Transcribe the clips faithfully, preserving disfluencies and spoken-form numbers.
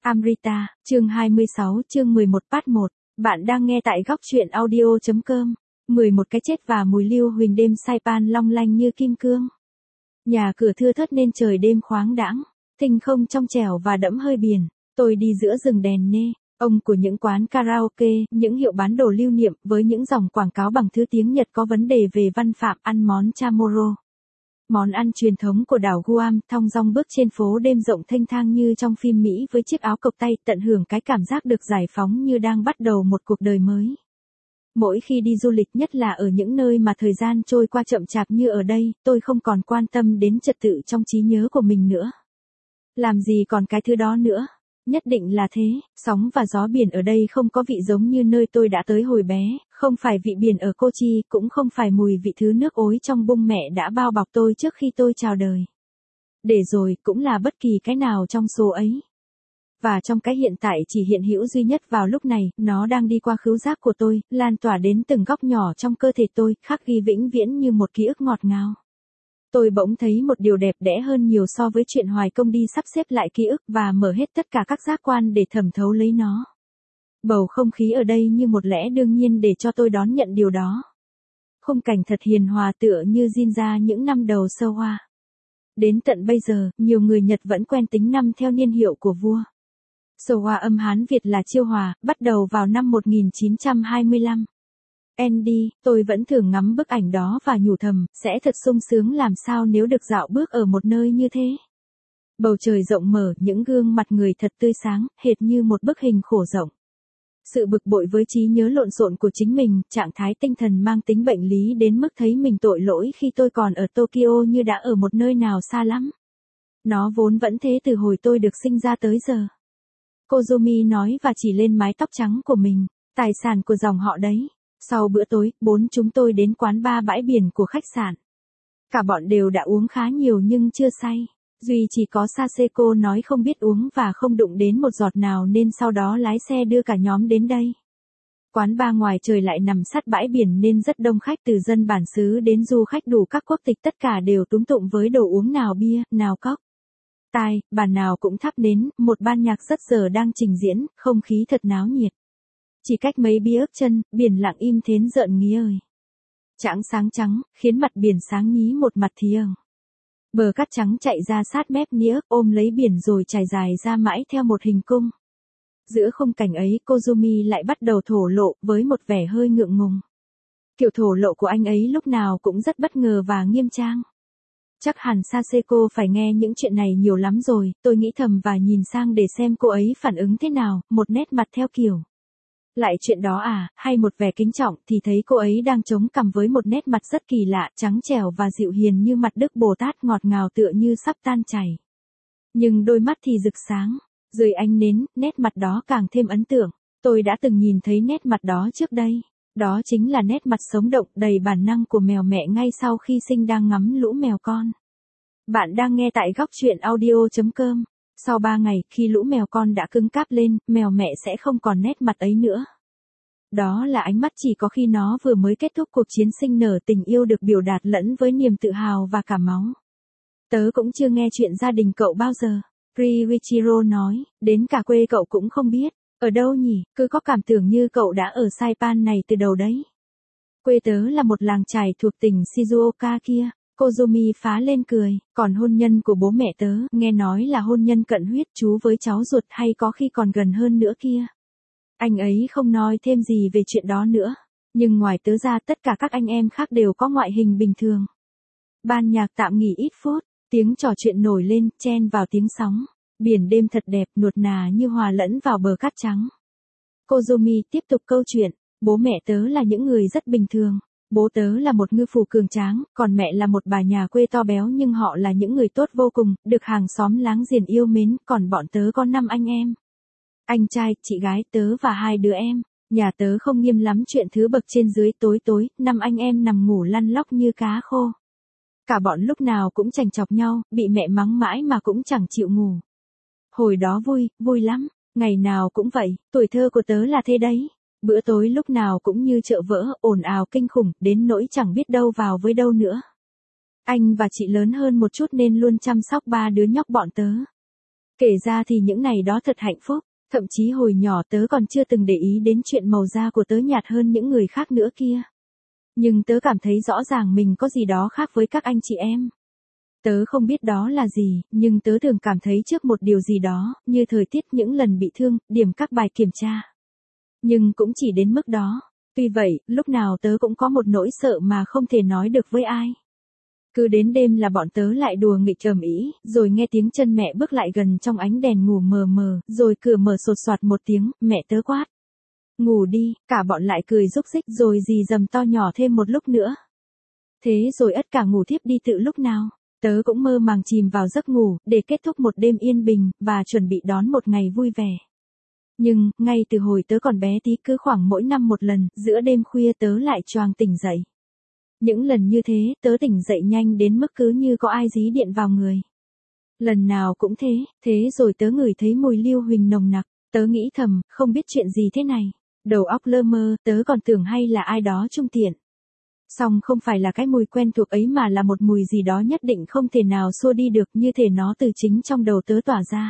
Amrita, chương hai mươi sáu, chương mười một part một. Bạn đang nghe tại góc truyện audio.com. mười một cái chết và mùi lưu huỳnh đêm Saipan long lanh như kim cương. Nhà cửa thưa thớt nên trời đêm khoáng đãng, tinh không trong trẻo và đẫm hơi biển. Tôi đi giữa rừng đèn nê, ông của những quán karaoke, những hiệu bán đồ lưu niệm với những dòng quảng cáo bằng thứ tiếng Nhật có vấn đề về văn phạm ăn món chamorro. Món ăn truyền thống của đảo Guam, thong dong bước trên phố đêm rộng thênh thang như trong phim Mỹ với chiếc áo cộc tay, tận hưởng cái cảm giác được giải phóng như đang bắt đầu một cuộc đời mới. Mỗi khi đi du lịch, nhất là ở những nơi mà thời gian trôi qua chậm chạp như ở đây, tôi không còn quan tâm đến trật tự trong trí nhớ của mình nữa. Làm gì còn cái thứ đó nữa. Nhất định là thế, sóng và gió biển ở đây không có vị giống như nơi tôi đã tới hồi bé, không phải vị biển ở Kochi, cũng không phải mùi vị thứ nước ối trong bụng mẹ đã bao bọc tôi trước khi tôi chào đời. Để rồi, cũng là bất kỳ cái nào trong số ấy. Và trong cái hiện tại chỉ hiện hữu duy nhất vào lúc này, nó đang đi qua khứu giác của tôi, lan tỏa đến từng góc nhỏ trong cơ thể tôi, khắc ghi vĩnh viễn như một ký ức ngọt ngào. Tôi bỗng thấy một điều đẹp đẽ hơn nhiều so với chuyện hoài công đi sắp xếp lại ký ức và mở hết tất cả các giác quan để thẩm thấu lấy nó. Bầu không khí ở đây như một lẽ đương nhiên để cho tôi đón nhận điều đó. Khung cảnh thật hiền hòa tựa như diễn ra những năm đầu sơ hoa. Đến tận bây giờ, nhiều người Nhật vẫn quen tính năm theo niên hiệu của vua. Sơ hoa âm Hán Việt là Chiêu Hòa, bắt đầu vào năm một nghìn chín trăm hai mươi lăm. Andy, tôi vẫn thường ngắm bức ảnh đó và nhủ thầm, sẽ thật sung sướng làm sao nếu được dạo bước ở một nơi như thế. Bầu trời rộng mở, những gương mặt người thật tươi sáng, hệt như một bức hình khổ rộng. Sự bực bội với trí nhớ lộn xộn của chính mình, trạng thái tinh thần mang tính bệnh lý đến mức thấy mình tội lỗi khi tôi còn ở Tokyo như đã ở một nơi nào xa lắm. Nó vốn vẫn thế từ hồi tôi được sinh ra tới giờ. Kozumi nói và chỉ lên mái tóc trắng của mình, tài sản của dòng họ đấy. Sau bữa tối, bốn chúng tôi đến quán bar bãi biển của khách sạn. Cả bọn đều đã uống khá nhiều nhưng chưa say. Duy chỉ có Saseko nói không biết uống và không đụng đến một giọt nào nên sau đó lái xe đưa cả nhóm đến đây. Quán bar ngoài trời lại nằm sát bãi biển nên rất đông khách từ dân bản xứ đến du khách đủ các quốc tịch, tất cả đều túm tụm với đồ uống nào bia, nào cốc. Tai, bàn nào cũng thắp nến, một ban nhạc rất giờ đang trình diễn, không khí thật náo nhiệt. Chỉ cách mấy bia ướp chân, biển lặng im thến rợn nghía ơi. Trắng sáng trắng, khiến mặt biển sáng nhí một mặt thiêng. Bờ cát trắng chạy ra sát mép nĩa, ôm lấy biển rồi trải dài ra mãi theo một hình cung. Giữa khung cảnh ấy, Kozumi lại bắt đầu thổ lộ với một vẻ hơi ngượng ngùng. Kiểu thổ lộ của anh ấy lúc nào cũng rất bất ngờ và nghiêm trang. Chắc hẳn Saseko phải nghe những chuyện này nhiều lắm rồi, tôi nghĩ thầm và nhìn sang để xem cô ấy phản ứng thế nào, một nét mặt theo kiểu. Lại chuyện đó à, hay một vẻ kính trọng thì thấy cô ấy đang chống cằm với một nét mặt rất kỳ lạ, trắng trẻo và dịu hiền như mặt Đức Bồ Tát, ngọt ngào tựa như sắp tan chảy. Nhưng đôi mắt thì rực sáng, dưới ánh nến, nét mặt đó càng thêm ấn tượng. Tôi đã từng nhìn thấy nét mặt đó trước đây. Đó chính là nét mặt sống động, đầy bản năng của mèo mẹ ngay sau khi sinh đang ngắm lũ mèo con. Bạn đang nghe tại góc truyện audio.com. Sau ba ngày, khi lũ mèo con đã cứng cáp lên, mèo mẹ sẽ không còn nét mặt ấy nữa. Đó là ánh mắt chỉ có khi nó vừa mới kết thúc cuộc chiến sinh nở tình yêu được biểu đạt lẫn với niềm tự hào và cả máu. Tớ cũng chưa nghe chuyện gia đình cậu bao giờ. Riichiro nói, đến cả quê cậu cũng không biết. Ở đâu nhỉ, cứ có cảm tưởng như cậu đã ở Saipan này từ đầu đấy. Quê tớ là một làng chài thuộc tỉnh Shizuoka kia. Kozumi phá lên cười, còn hôn nhân của bố mẹ tớ, nghe nói là hôn nhân cận huyết, chú với cháu ruột hay có khi còn gần hơn nữa kia. Anh ấy không nói thêm gì về chuyện đó nữa, nhưng ngoài tớ ra tất cả các anh em khác đều có ngoại hình bình thường. Ban nhạc tạm nghỉ ít phút, tiếng trò chuyện nổi lên, chen vào tiếng sóng. Biển đêm thật đẹp, nuột nà như hòa lẫn vào bờ cát trắng. Kozumi tiếp tục câu chuyện, bố mẹ tớ là những người rất bình thường. Bố tớ là một ngư phủ cường tráng, còn mẹ là một bà nhà quê to béo, nhưng họ là những người tốt vô cùng, được hàng xóm láng giềng yêu mến, còn bọn tớ có năm anh em. Anh trai, chị gái tớ và hai đứa em. Nhà tớ không nghiêm lắm chuyện thứ bậc trên dưới, tối tối, năm anh em nằm ngủ lăn lóc như cá khô. Cả bọn lúc nào cũng chành chọc nhau, bị mẹ mắng mãi mà cũng chẳng chịu ngủ. Hồi đó vui, vui lắm, ngày nào cũng vậy, tuổi thơ của tớ là thế đấy. Bữa tối lúc nào cũng như chợ vỡ, ồn ào kinh khủng, đến nỗi chẳng biết đâu vào với đâu nữa. Anh và chị lớn hơn một chút nên luôn chăm sóc ba đứa nhóc bọn tớ. Kể ra thì những ngày đó thật hạnh phúc, thậm chí hồi nhỏ tớ còn chưa từng để ý đến chuyện màu da của tớ nhạt hơn những người khác nữa kia. Nhưng tớ cảm thấy rõ ràng mình có gì đó khác với các anh chị em. Tớ không biết đó là gì, nhưng tớ thường cảm thấy trước một điều gì đó, như thời tiết những lần bị thương, điểm các bài kiểm tra. Nhưng cũng chỉ đến mức đó. Tuy vậy, lúc nào tớ cũng có một nỗi sợ mà không thể nói được với ai. Cứ đến đêm là bọn tớ lại đùa nghịch ầm ĩ, rồi nghe tiếng chân mẹ bước lại gần trong ánh đèn ngủ mờ mờ, rồi cửa mở sột soạt một tiếng, mẹ tớ quát. Ngủ đi, cả bọn lại cười rúc rích rồi rì rầm to nhỏ thêm một lúc nữa. Thế rồi ất cả ngủ thiếp đi tự lúc nào. Tớ cũng mơ màng chìm vào giấc ngủ, để kết thúc một đêm yên bình, và chuẩn bị đón một ngày vui vẻ. Nhưng, ngay từ hồi tớ còn bé tí cứ khoảng mỗi năm một lần, giữa đêm khuya tớ lại choàng tỉnh dậy. Những lần như thế, tớ tỉnh dậy nhanh đến mức cứ như có ai dí điện vào người. Lần nào cũng thế, thế rồi tớ ngửi thấy mùi lưu huỳnh nồng nặc, tớ nghĩ thầm, không biết chuyện gì thế này. Đầu óc lơ mơ, tớ còn tưởng hay là ai đó trung tiện. Song không phải là cái mùi quen thuộc ấy mà là một mùi gì đó nhất định không thể nào xua đi được, như thể nó từ chính trong đầu tớ tỏa ra.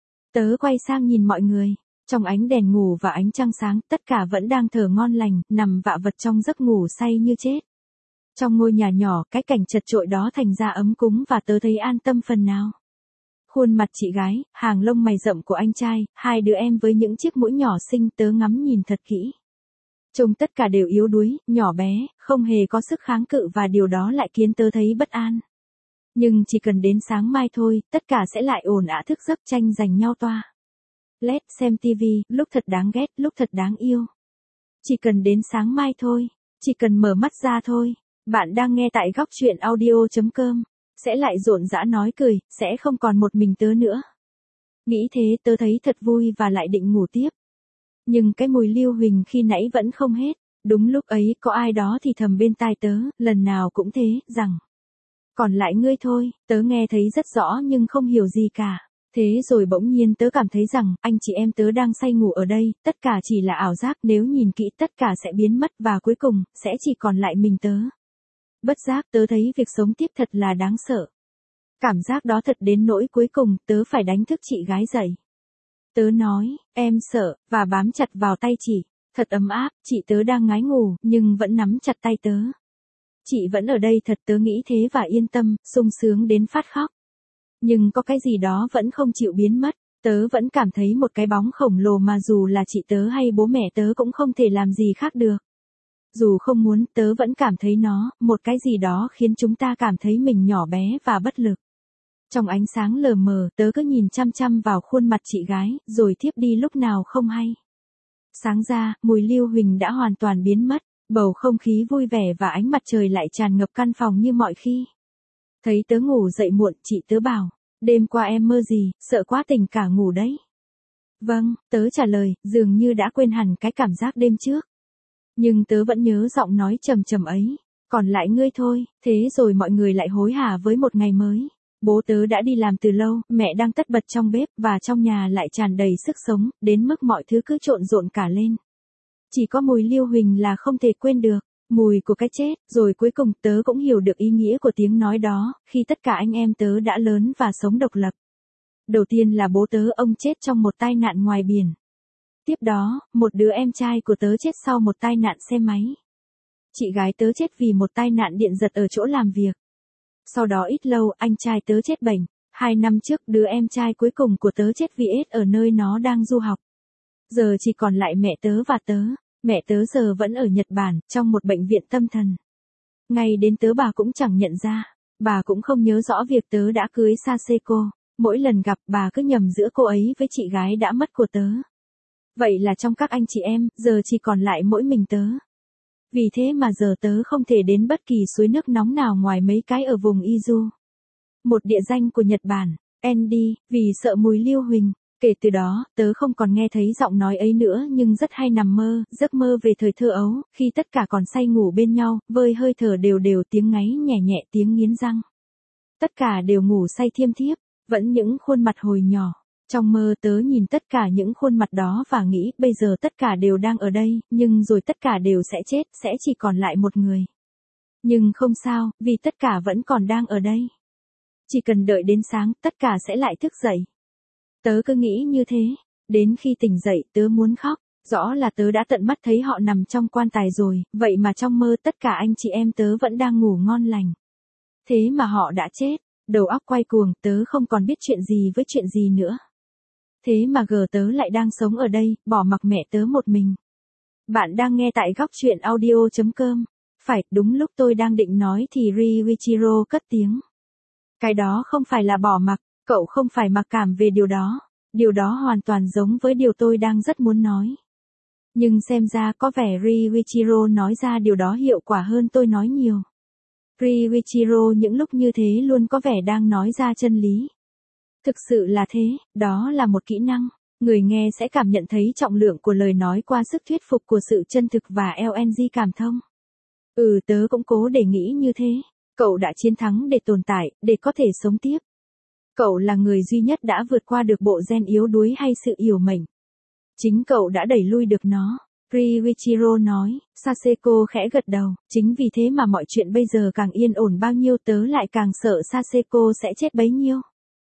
Tớ quay sang nhìn mọi người. Trong ánh đèn ngủ và ánh trăng sáng, tất cả vẫn đang thở ngon lành, nằm vạ vật trong giấc ngủ say như chết. Trong ngôi nhà nhỏ, cái cảnh chật chội đó thành ra ấm cúng và tớ thấy an tâm phần nào. Khuôn mặt chị gái, hàng lông mày rậm của anh trai, hai đứa em với những chiếc mũi nhỏ xinh tớ ngắm nhìn thật kỹ. Trông tất cả đều yếu đuối, nhỏ bé, không hề có sức kháng cự và điều đó lại khiến tớ thấy bất an. Nhưng chỉ cần đến sáng mai thôi, tất cả sẽ lại ổn ả thức giấc tranh giành nhau toa. Led xem tivi, lúc thật đáng ghét, lúc thật đáng yêu. Chỉ cần đến sáng mai thôi, chỉ cần mở mắt ra thôi. Bạn đang nghe tại góc chuyện audio chấm com. Sẽ lại rộn rã nói cười, sẽ không còn một mình tớ nữa. Nghĩ thế tớ thấy thật vui và lại định ngủ tiếp. Nhưng cái mùi lưu huỳnh khi nãy vẫn không hết. Đúng lúc ấy có ai đó thì thầm bên tai tớ, lần nào cũng thế, rằng. Còn lại ngươi thôi, tớ nghe thấy rất rõ nhưng không hiểu gì cả. Thế rồi bỗng nhiên tớ cảm thấy rằng, anh chị em tớ đang say ngủ ở đây, tất cả chỉ là ảo giác, nếu nhìn kỹ tất cả sẽ biến mất và cuối cùng, sẽ chỉ còn lại mình tớ. Bất giác tớ thấy việc sống tiếp thật là đáng sợ. Cảm giác đó thật đến nỗi cuối cùng tớ phải đánh thức chị gái dậy. Tớ nói, em sợ, và bám chặt vào tay chị. Thật ấm áp, chị tớ đang ngái ngủ, nhưng vẫn nắm chặt tay tớ. Chị vẫn ở đây thật, tớ nghĩ thế và yên tâm, sung sướng đến phát khóc. Nhưng có cái gì đó vẫn không chịu biến mất. Tớ vẫn cảm thấy một cái bóng khổng lồ mà dù là chị tớ hay bố mẹ tớ cũng không thể làm gì khác được. Dù không muốn, tớ vẫn cảm thấy nó, một cái gì đó khiến chúng ta cảm thấy mình nhỏ bé và bất lực. Trong ánh sáng lờ mờ, tớ cứ nhìn chăm chăm vào khuôn mặt chị gái, rồi thiếp đi lúc nào không hay. Sáng ra, mùi lưu huỳnh đã hoàn toàn biến mất, bầu không khí vui vẻ và ánh mặt trời lại tràn ngập căn phòng như mọi khi. Thấy tớ ngủ dậy muộn, chị tớ bảo, đêm qua em mơ gì, sợ quá tỉnh cả ngủ đấy. Vâng, tớ trả lời, dường như đã quên hẳn cái cảm giác đêm trước. Nhưng tớ vẫn nhớ giọng nói trầm trầm ấy, còn lại ngươi thôi, thế rồi mọi người lại hối hả với một ngày mới. Bố tớ đã đi làm từ lâu, mẹ đang tất bật trong bếp, và trong nhà lại tràn đầy sức sống, đến mức mọi thứ cứ trộn rộn cả lên. Chỉ có mùi lưu huỳnh là không thể quên được, mùi của cái chết, rồi cuối cùng tớ cũng hiểu được ý nghĩa của tiếng nói đó, khi tất cả anh em tớ đã lớn và sống độc lập. Đầu tiên là bố tớ, ông chết trong một tai nạn ngoài biển. Tiếp đó, một đứa em trai của tớ chết sau một tai nạn xe máy. Chị gái tớ chết vì một tai nạn điện giật ở chỗ làm việc. Sau đó ít lâu, anh trai tớ chết bệnh. Hai năm trước, đứa em trai cuối cùng của tớ chết vì ết ở nơi nó đang du học. Giờ chỉ còn lại mẹ tớ và tớ. Mẹ tớ giờ vẫn ở Nhật Bản, trong một bệnh viện tâm thần. Ngay đến tớ bà cũng chẳng nhận ra. Bà cũng không nhớ rõ việc tớ đã cưới Saseko. Mỗi lần gặp bà cứ nhầm giữa cô ấy với chị gái đã mất của tớ. Vậy là trong các anh chị em, giờ chỉ còn lại mỗi mình tớ. Vì thế mà giờ tớ không thể đến bất kỳ suối nước nóng nào ngoài mấy cái ở vùng Izu. Một địa danh của Nhật Bản, Andy, vì sợ mùi lưu huỳnh. Kể từ đó, tớ không còn nghe thấy giọng nói ấy nữa nhưng rất hay nằm mơ, giấc mơ về thời thơ ấu, khi tất cả còn say ngủ bên nhau, vơi hơi thở đều đều, tiếng ngáy nhẹ nhẹ, tiếng nghiến răng. Tất cả đều ngủ say thiêm thiếp, vẫn những khuôn mặt hồi nhỏ. Trong mơ tớ nhìn tất cả những khuôn mặt đó và nghĩ bây giờ tất cả đều đang ở đây, nhưng rồi tất cả đều sẽ chết, sẽ chỉ còn lại một người. Nhưng không sao, vì tất cả vẫn còn đang ở đây. Chỉ cần đợi đến sáng, tất cả sẽ lại thức dậy. Tớ cứ nghĩ như thế. Đến khi tỉnh dậy tớ muốn khóc. Rõ là tớ đã tận mắt thấy họ nằm trong quan tài rồi, vậy mà trong mơ tất cả anh chị em tớ vẫn đang ngủ ngon lành. Thế mà họ đã chết. Đầu óc quay cuồng, tớ không còn biết chuyện gì với chuyện gì nữa. Thế mà gờ tớ lại đang sống ở đây, bỏ mặc mẹ tớ một mình. Bạn đang nghe tại góc chuyện audio chấm com. Phải, đúng lúc tôi đang định nói thì Riichiro cất tiếng. Cái đó không phải là bỏ mặc, cậu không phải mặc cảm về điều đó. Điều đó hoàn toàn giống với điều tôi đang rất muốn nói. Nhưng xem ra có vẻ Riichiro nói ra điều đó hiệu quả hơn tôi nói nhiều. Riichiro những lúc như thế luôn có vẻ đang nói ra chân lý. Thực sự là thế, đó là một kỹ năng. Người nghe sẽ cảm nhận thấy trọng lượng của lời nói qua sức thuyết phục của sự chân thực và lờ en giê cảm thông. Ừ, tớ cũng cố để nghĩ như thế. Cậu đã chiến thắng để tồn tại, để có thể sống tiếp. Cậu là người duy nhất đã vượt qua được bộ gen yếu đuối hay sự yểu mệnh. Chính cậu đã đẩy lui được nó. Riichiro nói. Saseko khẽ gật đầu. Chính vì thế mà mọi chuyện bây giờ càng yên ổn bao nhiêu tớ lại càng sợ Saseko sẽ chết bấy nhiêu.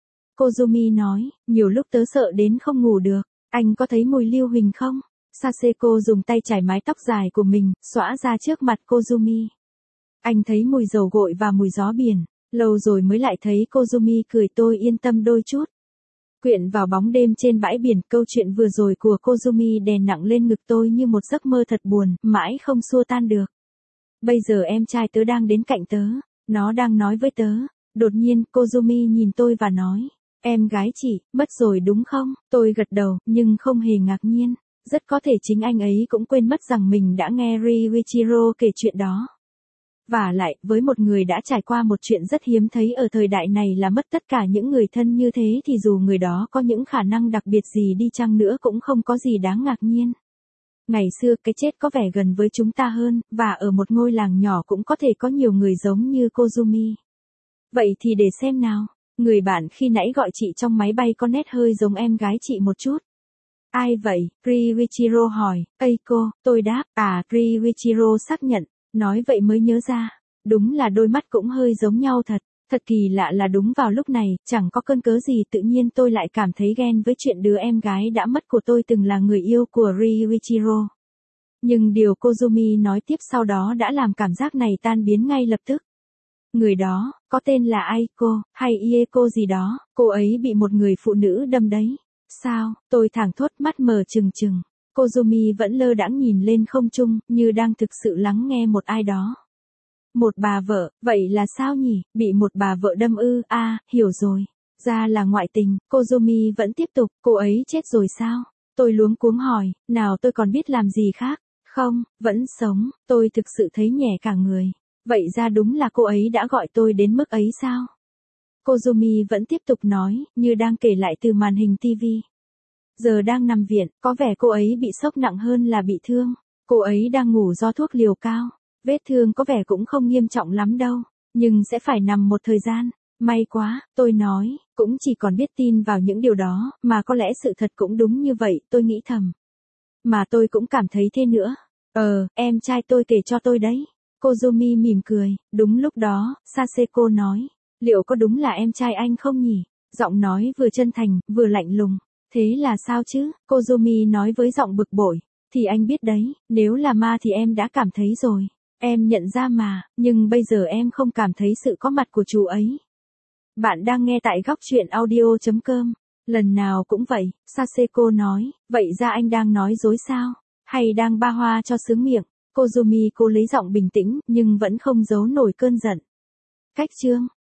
Kozumi nói. Nhiều lúc tớ sợ đến không ngủ được. Anh có thấy mùi lưu huỳnh không? Saseko dùng tay chải mái tóc dài của mình, xõa ra trước mặt Kozumi. Anh thấy mùi dầu gội và mùi gió biển. Lâu rồi mới lại thấy Kozumi cười, tôi yên tâm đôi chút. Quyện vào bóng đêm trên bãi biển, câu chuyện vừa rồi của Kozumi đè nặng lên ngực tôi như một giấc mơ thật buồn, mãi không xua tan được. Bây giờ em trai tớ đang đến cạnh tớ, nó đang nói với tớ. Đột nhiên, Kozumi nhìn tôi và nói, em gái chị, mất rồi đúng không? Tôi gật đầu, nhưng không hề ngạc nhiên. Rất có thể chính anh ấy cũng quên mất rằng mình đã nghe Riichiro kể chuyện đó. Vả lại, với một người đã trải qua một chuyện rất hiếm thấy ở thời đại này là mất tất cả những người thân như thế thì dù người đó có những khả năng đặc biệt gì đi chăng nữa cũng không có gì đáng ngạc nhiên. Ngày xưa cái chết có vẻ gần với chúng ta hơn, và ở một ngôi làng nhỏ cũng có thể có nhiều người giống như Kozumi. Vậy thì để xem nào, người bạn khi nãy gọi chị trong máy bay có nét hơi giống em gái chị một chút. Ai vậy? Riichiro hỏi. Eiko, tôi đáp. À, Riichiro xác nhận. Nói vậy mới nhớ ra. Đúng là đôi mắt cũng hơi giống nhau thật. Thật kỳ lạ là đúng vào lúc này, chẳng có cơn cớ gì tự nhiên tôi lại cảm thấy ghen với chuyện đứa em gái đã mất của tôi từng là người yêu của Riichiro. Nhưng điều Kozumi nói tiếp sau đó đã làm cảm giác này tan biến ngay lập tức. Người đó, có tên là Aiko, hay Ieko gì đó, cô ấy bị một người phụ nữ đâm đấy. Sao? Tôi thảng thốt, mắt mờ trừng trừng. Kozumi vẫn lơ đãng nhìn lên không trung, như đang thực sự lắng nghe một ai đó. Một bà vợ, vậy là sao nhỉ? Bị một bà vợ đâm ư? A, à, hiểu rồi. Ra là ngoại tình. Kozumi vẫn tiếp tục, cô ấy chết rồi sao? Tôi luống cuống hỏi, nào tôi còn biết làm gì khác? Không, vẫn sống. Tôi thực sự thấy nhẹ cả người. Vậy ra đúng là cô ấy đã gọi tôi đến mức ấy sao? Kozumi vẫn tiếp tục nói, như đang kể lại từ màn hình tivi. Giờ đang nằm viện, có vẻ cô ấy bị sốc nặng hơn là bị thương. Cô ấy đang ngủ do thuốc liều cao. Vết thương có vẻ cũng không nghiêm trọng lắm đâu, nhưng sẽ phải nằm một thời gian. May quá, tôi nói, cũng chỉ còn biết tin vào những điều đó, mà có lẽ sự thật cũng đúng như vậy, tôi nghĩ thầm. Mà tôi cũng cảm thấy thế nữa. Ờ, em trai tôi kể cho tôi đấy. Kozumi mỉm cười. Đúng lúc đó, Saseko nói, liệu có đúng là em trai anh không nhỉ? Giọng nói vừa chân thành, vừa lạnh lùng. Thế là sao chứ? Kozumi nói với giọng bực bội. Thì anh biết đấy, nếu là ma thì em đã cảm thấy rồi. Em nhận ra mà, nhưng bây giờ em không cảm thấy sự có mặt của chú ấy. Bạn đang nghe tại góc chuyện audio chấm com. Lần nào cũng vậy, Saseko nói, vậy ra anh đang nói dối sao? Hay đang ba hoa cho sướng miệng? Kozumi cố lấy giọng bình tĩnh, nhưng vẫn không giấu nổi cơn giận. Cách chương,